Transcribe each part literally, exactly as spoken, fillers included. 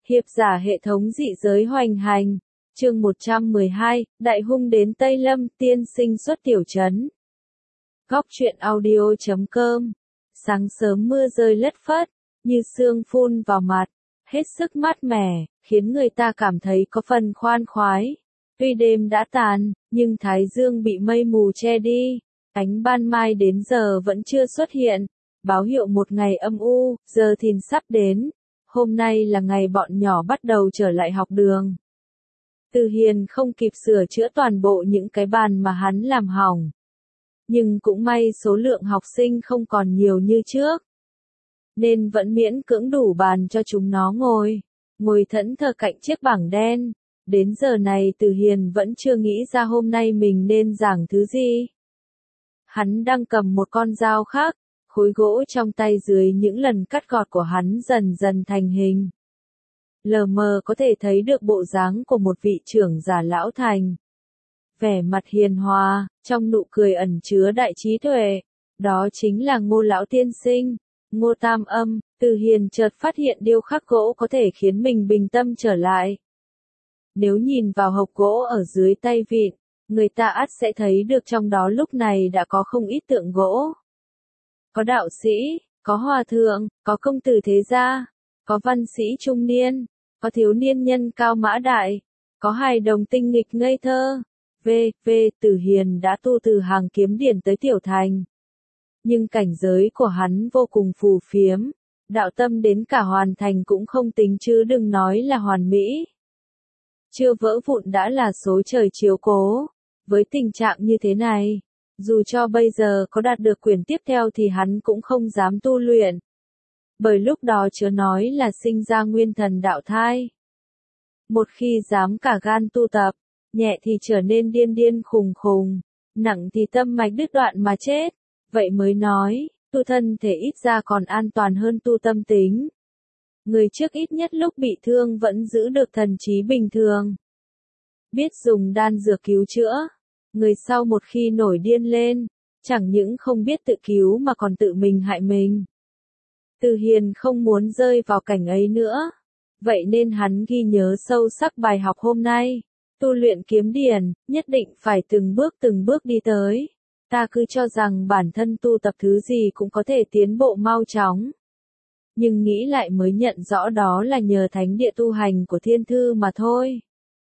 Hiệp giả hệ thống dị giới hoành hành. Chương một trăm mười hai, Đại hung đến Tây Lâm, tiên sinh xuất tiểu trấn. Góc truyện audio chấm com. Sáng sớm mưa rơi lất phất, như sương phun vào mặt, hết sức mát mẻ, khiến người ta cảm thấy có phần khoan khoái. Tuy đêm đã tàn, nhưng thái dương bị mây mù che đi, ánh ban mai đến giờ vẫn chưa xuất hiện, báo hiệu một ngày âm u, giờ thìn sắp đến. Hôm nay là ngày bọn nhỏ bắt đầu trở lại học đường. Từ Hiền không kịp sửa chữa toàn bộ những cái bàn mà hắn làm hỏng. Nhưng cũng may số lượng học sinh không còn nhiều như trước. Nên vẫn miễn cưỡng đủ bàn cho chúng nó ngồi. Ngồi thẫn thờ cạnh chiếc bảng đen. Đến giờ này Từ Hiền vẫn chưa nghĩ ra hôm nay mình nên giảng thứ gì. Hắn đang cầm một con dao khác. Khối gỗ trong tay dưới những lần cắt gọt của hắn dần dần thành hình. Lờ mờ có thể thấy được bộ dáng của một vị trưởng giả lão thành. Vẻ mặt hiền hòa, trong nụ cười ẩn chứa đại trí tuệ. Đó chính là Ngô lão tiên sinh, Ngô Tam Âm. Từ Hiền chợt phát hiện điêu khắc gỗ có thể khiến mình bình tâm trở lại. Nếu nhìn vào hộc gỗ ở dưới tay vịn, người ta ắt sẽ thấy được trong đó lúc này đã có không ít tượng gỗ. Có đạo sĩ, có hòa thượng, có công tử thế gia, có văn sĩ trung niên, có thiếu niên nhân cao mã đại, có hài đồng tinh nghịch ngây thơ. V. V. Từ Hiền đã tu từ hàng kiếm điển tới tiểu thành. Nhưng cảnh giới của hắn vô cùng phù phiếm, đạo tâm đến cả hoàn thành cũng không tính chứ đừng nói là hoàn mỹ. Chưa vỡ vụn đã là số trời chiếu cố. Với tình trạng như thế này, dù cho bây giờ có đạt được quyển tiếp theo thì hắn cũng không dám tu luyện. Bởi lúc đó chớ nói là sinh ra nguyên thần đạo thai. Một khi dám cả gan tu tập, nhẹ thì trở nên điên điên khùng khùng, nặng thì tâm mạch đứt đoạn mà chết. Vậy mới nói, tu thân thể ít ra còn an toàn hơn tu tâm tính. Người trước ít nhất lúc bị thương vẫn giữ được thần trí bình thường. Biết dùng đan dược cứu chữa. Người sau một khi nổi điên lên, chẳng những không biết tự cứu mà còn tự mình hại mình. Từ Hiền không muốn rơi vào cảnh ấy nữa. Vậy nên hắn ghi nhớ sâu sắc bài học hôm nay. Tu luyện kiếm điển, nhất định phải từng bước từng bước đi tới. Ta cứ cho rằng bản thân tu tập thứ gì cũng có thể tiến bộ mau chóng. Nhưng nghĩ lại mới nhận rõ đó là nhờ thánh địa tu hành của thiên thư mà thôi.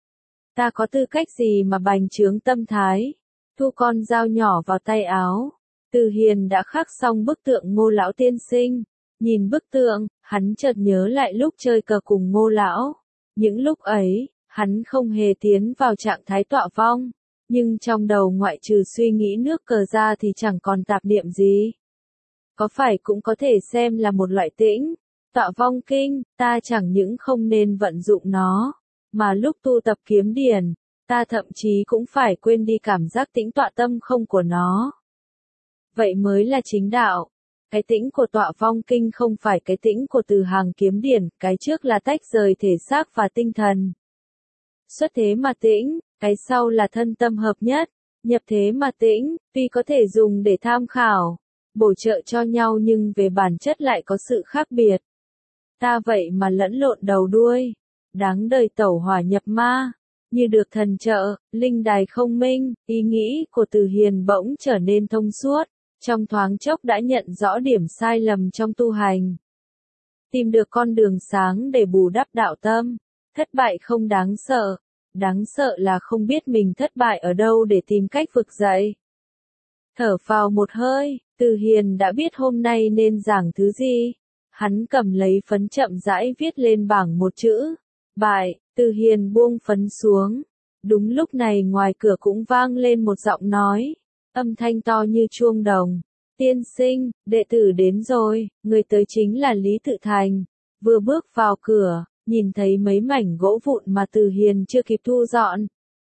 Ta có tư cách gì mà bành trướng tâm thái, thu con dao nhỏ vào tay áo. Từ Hiền đã khắc xong bức tượng Ngô lão tiên sinh. Nhìn bức tượng, hắn chợt nhớ lại lúc chơi cờ cùng Ngô lão. Những lúc ấy, hắn không hề tiến vào trạng thái tọa vong. Nhưng trong đầu ngoại trừ suy nghĩ nước cờ ra thì chẳng còn tạp niệm gì. Có phải cũng có thể xem là một loại tĩnh, tọa vong kinh, ta chẳng những không nên vận dụng nó. Mà lúc tu tập kiếm điển, ta thậm chí cũng phải quên đi cảm giác tĩnh tọa tâm không của nó. Vậy mới là chính đạo. Cái tĩnh của tọa vong kinh không phải cái tĩnh của từ hàng kiếm điển, cái trước là tách rời thể xác và tinh thần. Xuất thế mà tĩnh, cái sau là thân tâm hợp nhất, nhập thế mà tĩnh, tuy có thể dùng để tham khảo, bổ trợ cho nhau nhưng về bản chất lại có sự khác biệt. Ta vậy mà lẫn lộn đầu đuôi. Đáng đời tẩu hỏa nhập ma, như được thần trợ, linh đài không minh, ý nghĩ của Từ Hiền bỗng trở nên thông suốt, trong thoáng chốc đã nhận rõ điểm sai lầm trong tu hành. Tìm được con đường sáng để bù đắp đạo tâm, thất bại không đáng sợ, đáng sợ là không biết mình thất bại ở đâu để tìm cách vực dậy. Thở phào một hơi, Từ Hiền đã biết hôm nay nên giảng thứ gì. Hắn cầm lấy phấn chậm rãi viết lên bảng một chữ. Bại. Từ Hiền buông phấn xuống. Đúng lúc này ngoài cửa cũng vang lên một giọng nói. Âm thanh to như chuông đồng. Tiên sinh, đệ tử đến rồi, người tới chính là Lý Tự Thành. Vừa bước vào cửa, nhìn thấy mấy mảnh gỗ vụn mà Từ Hiền chưa kịp thu dọn.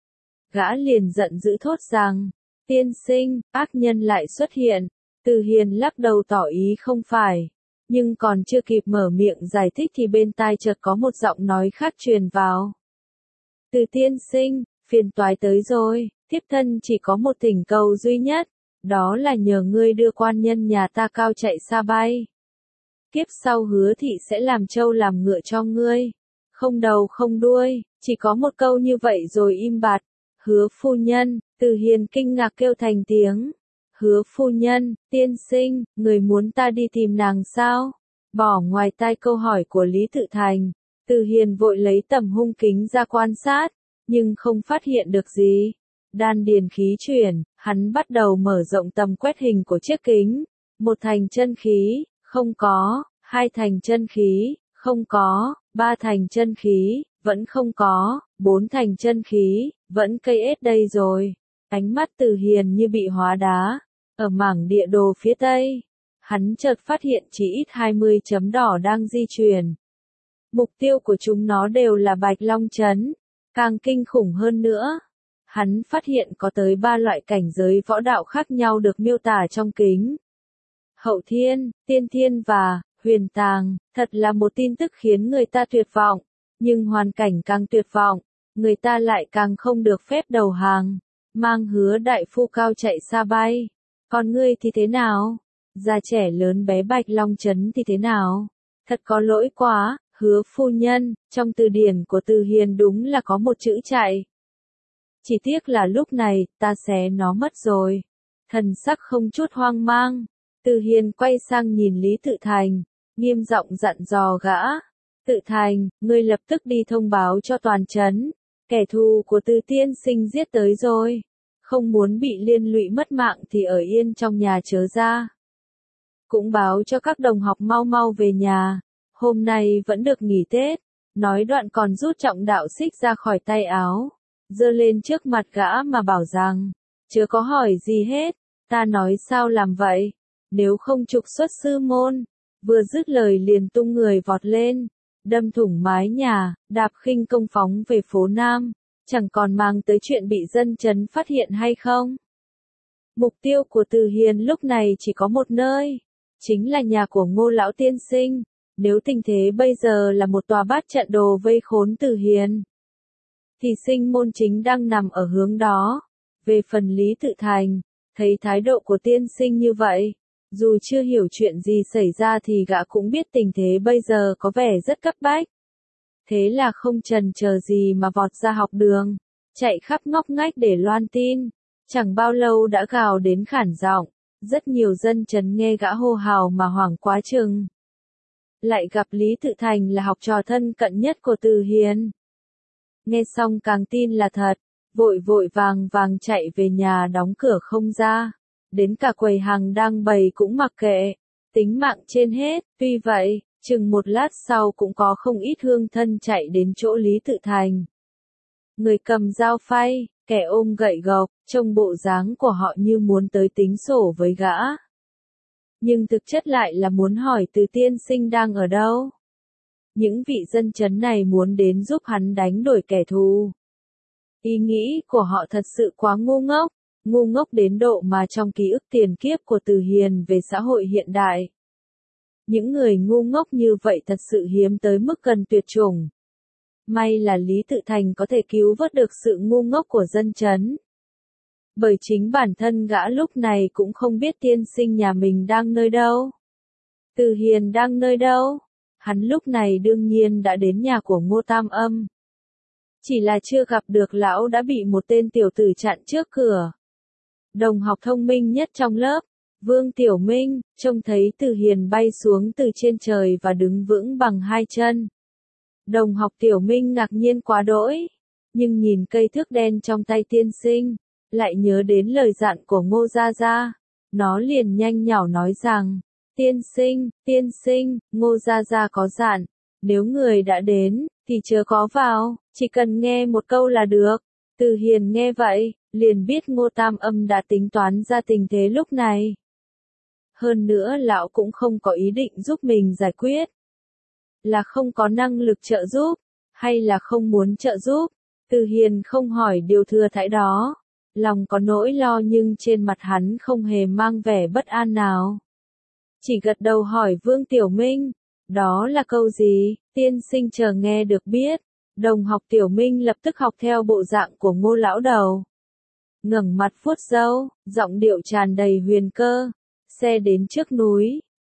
Gã liền giận dữ thốt rằng, tiên sinh, ác nhân lại xuất hiện. Từ Hiền lắc đầu tỏ ý không phải. Nhưng còn chưa kịp mở miệng giải thích thì bên tai chợt có một giọng nói khác truyền vào. Từ tiên sinh, phiền toái tới rồi, thiếp thân chỉ có một thỉnh cầu duy nhất, đó là nhờ ngươi đưa quan nhân nhà ta cao chạy xa bay. Kiếp sau hứa thị sẽ làm trâu làm ngựa cho ngươi, không đầu không đuôi, chỉ có một câu như vậy rồi im bặt. Hứa phu nhân, Từ Hiền kinh ngạc kêu thành tiếng. Hứa phu nhân, tiên sinh, người muốn ta đi tìm nàng sao? Bỏ ngoài tai câu hỏi của Lý Tự Thành, Từ Hiền vội lấy tầm hung kính ra quan sát, nhưng không phát hiện được gì. Đan điền khí chuyển, hắn bắt đầu mở rộng tầm quét hình của chiếc kính. Một thành chân khí, không có, hai thành chân khí, không có, ba thành chân khí, vẫn không có, bốn thành chân khí, vẫn cây ết đây rồi. Ánh mắt Từ Hiền như bị hóa đá. Ở mảng địa đồ phía tây, hắn chợt phát hiện chỉ ít hai mươi chấm đỏ đang di chuyển. Mục tiêu của chúng nó đều là Bạch Long Trấn. Càng kinh khủng hơn nữa, hắn phát hiện có tới ba loại cảnh giới võ đạo khác nhau được miêu tả trong kính. Hậu thiên, tiên thiên và huyền tàng, thật là một tin tức khiến người ta tuyệt vọng, nhưng hoàn cảnh càng tuyệt vọng, người ta lại càng không được phép đầu hàng, mang Hứa đại phu cao chạy xa bay. Còn ngươi thì thế nào? Già trẻ lớn bé Bạch Long Trấn thì thế nào? Thật có lỗi quá, Hứa phu nhân, trong từ điển của Từ Hiền đúng là có một chữ chạy. Chỉ tiếc là lúc này, ta xé nó mất rồi. Thần sắc không chút hoang mang, Từ Hiền quay sang nhìn Lý Tự Thành, nghiêm giọng dặn dò gã. Tự Thành, ngươi lập tức đi thông báo cho toàn trấn, kẻ thù của Từ tiên sinh giết tới rồi. Không muốn bị liên lụy mất mạng thì ở yên trong nhà chớ ra. Cũng báo cho các đồng học mau mau về nhà, hôm nay vẫn được nghỉ Tết. Nói đoạn còn rút trọng đạo xích ra khỏi tay áo, giơ lên trước mặt gã mà bảo rằng, chớ có hỏi gì hết, ta nói sao làm vậy, nếu không trục xuất sư môn. Vừa dứt lời liền tung người vọt lên, đâm thủng mái nhà, đạp khinh công phóng về phố Nam, chẳng còn mang tới chuyện bị dân trấn phát hiện hay không. Mục tiêu của Từ Hiền lúc này chỉ có một nơi, chính là nhà của Ngô lão tiên sinh. Nếu tình thế bây giờ là một tòa bát trận đồ vây khốn Từ Hiền, thì sinh môn chính đang nằm ở hướng đó. Về phần Lý Tự Thành, thấy thái độ của tiên sinh như vậy, dù chưa hiểu chuyện gì xảy ra thì gã cũng biết tình thế bây giờ có vẻ rất cấp bách. Thế là không chần chờ gì mà vọt ra học đường, chạy khắp ngóc ngách để loan tin. Chẳng bao lâu đã gào đến khản giọng, rất nhiều dân trấn nghe gã hô hào mà hoảng quá chừng. Lại gặp Lý Tự Thành là học trò thân cận nhất của Từ Hiền. Nghe xong càng tin là thật, vội vội vàng vàng chạy về nhà đóng cửa không ra. Đến cả quầy hàng đang bày cũng mặc kệ, tính mạng trên hết. Tuy vậy, chừng một lát sau cũng có không ít hương thân chạy đến chỗ Lý Tự Thành. Người cầm dao phay, kẻ ôm gậy gộc, trông bộ dáng của họ như muốn tới tính sổ với gã. Nhưng thực chất lại là muốn hỏi Từ tiên sinh đang ở đâu. Những vị dân trấn này muốn đến giúp hắn đánh đuổi kẻ thù. Ý nghĩ của họ thật sự quá ngu ngốc, ngu ngốc đến độ mà trong ký ức tiền kiếp của Từ Hiền về xã hội hiện đại, những người ngu ngốc như vậy thật sự hiếm tới mức gần tuyệt chủng. May là Lý Tự Thành có thể cứu vớt được sự ngu ngốc của dân trấn. Bởi chính bản thân gã lúc này cũng không biết tiên sinh nhà mình đang nơi đâu. Từ Hiền đang nơi đâu? Hắn lúc này đương nhiên đã đến nhà của Ngô Tam Âm. Chỉ là chưa gặp được lão đã bị một tên tiểu tử chặn trước cửa. Đồng học thông minh nhất trong lớp, Vương Tiểu Minh, trông thấy Từ Hiền bay xuống từ trên trời và đứng vững bằng hai chân. Đồng học Tiểu Minh ngạc nhiên quá đỗi, nhưng nhìn cây thước đen trong tay tiên sinh, lại nhớ đến lời dặn của Ngô Gia Gia. Nó liền nhanh nhảu nói rằng, tiên sinh, tiên sinh, Ngô Gia Gia có dặn, nếu người đã đến, thì chớ có vào, chỉ cần nghe một câu là được. Từ Hiền nghe vậy, liền biết Ngô Tam Âm đã tính toán ra tình thế lúc này. Hơn nữa lão cũng không có ý định giúp mình giải quyết. Là không có năng lực trợ giúp, hay là không muốn trợ giúp. Từ Hiền không hỏi điều thừa thãi đó. Lòng có nỗi lo nhưng trên mặt hắn không hề mang vẻ bất an nào. Chỉ gật đầu hỏi Vương Tiểu Minh, đó là câu gì, tiên sinh chờ nghe được biết. Đồng học Tiểu Minh lập tức học theo bộ dạng của Ngô lão đầu. Ngẩng mặt vuốt râu, giọng điệu tràn đầy huyền cơ. Xe đến trước núi,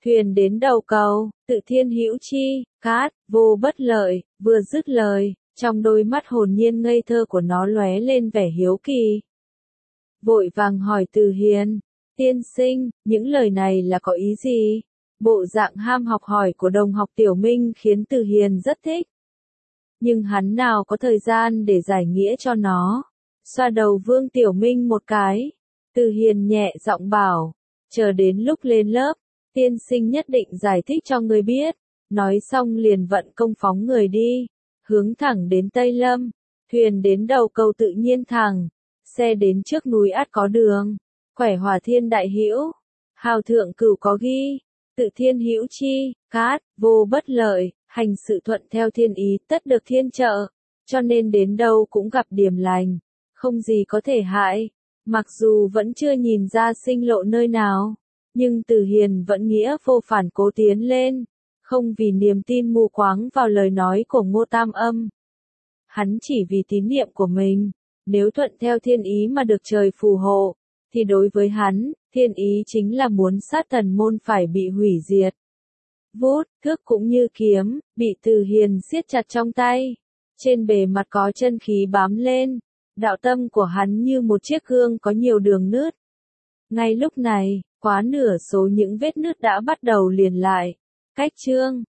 thuyền đến đầu cầu, tự thiên hữu chi, cát, vô bất lợi, vừa dứt lời, trong đôi mắt hồn nhiên ngây thơ của nó lóe lên vẻ hiếu kỳ. Vội vàng hỏi Từ Hiền, tiên sinh, những lời này là có ý gì? Bộ dạng ham học hỏi của đồng học Tiểu Minh khiến Từ Hiền rất thích. Nhưng hắn nào có thời gian để giải nghĩa cho nó. Xoa đầu Vương Tiểu Minh một cái. Từ Hiền nhẹ giọng bảo, chờ đến lúc lên lớp, tiên sinh nhất định giải thích cho người biết. Nói xong liền vận công phóng người đi, hướng thẳng đến Tây Lâm. Thuyền đến đầu cầu tự nhiên thẳng, xe đến trước núi ắt có đường. Khỏe Hòa Thiên đại hữu, hào thượng cửu có ghi, tự thiên hữu chi, cát, vô bất lợi, hành sự thuận theo thiên ý tất được thiên trợ, cho nên đến đâu cũng gặp điểm lành, không gì có thể hại. Mặc dù vẫn chưa nhìn ra sinh lộ nơi nào, nhưng Từ Hiền vẫn nghĩa vô phản cố tiến lên, không vì niềm tin mù quáng vào lời nói của Ngô Tam Âm. Hắn chỉ vì tín niệm của mình, nếu thuận theo thiên ý mà được trời phù hộ, thì đối với hắn, thiên ý chính là muốn sát thần môn phải bị hủy diệt. Vút, thước cũng như kiếm, bị Từ Hiền siết chặt trong tay. Trên bề mặt có chân khí bám lên, đạo tâm của hắn như một chiếc gương có nhiều đường nứt. Ngay lúc này, quá nửa số những vết nứt đã bắt đầu liền lại. Cách chương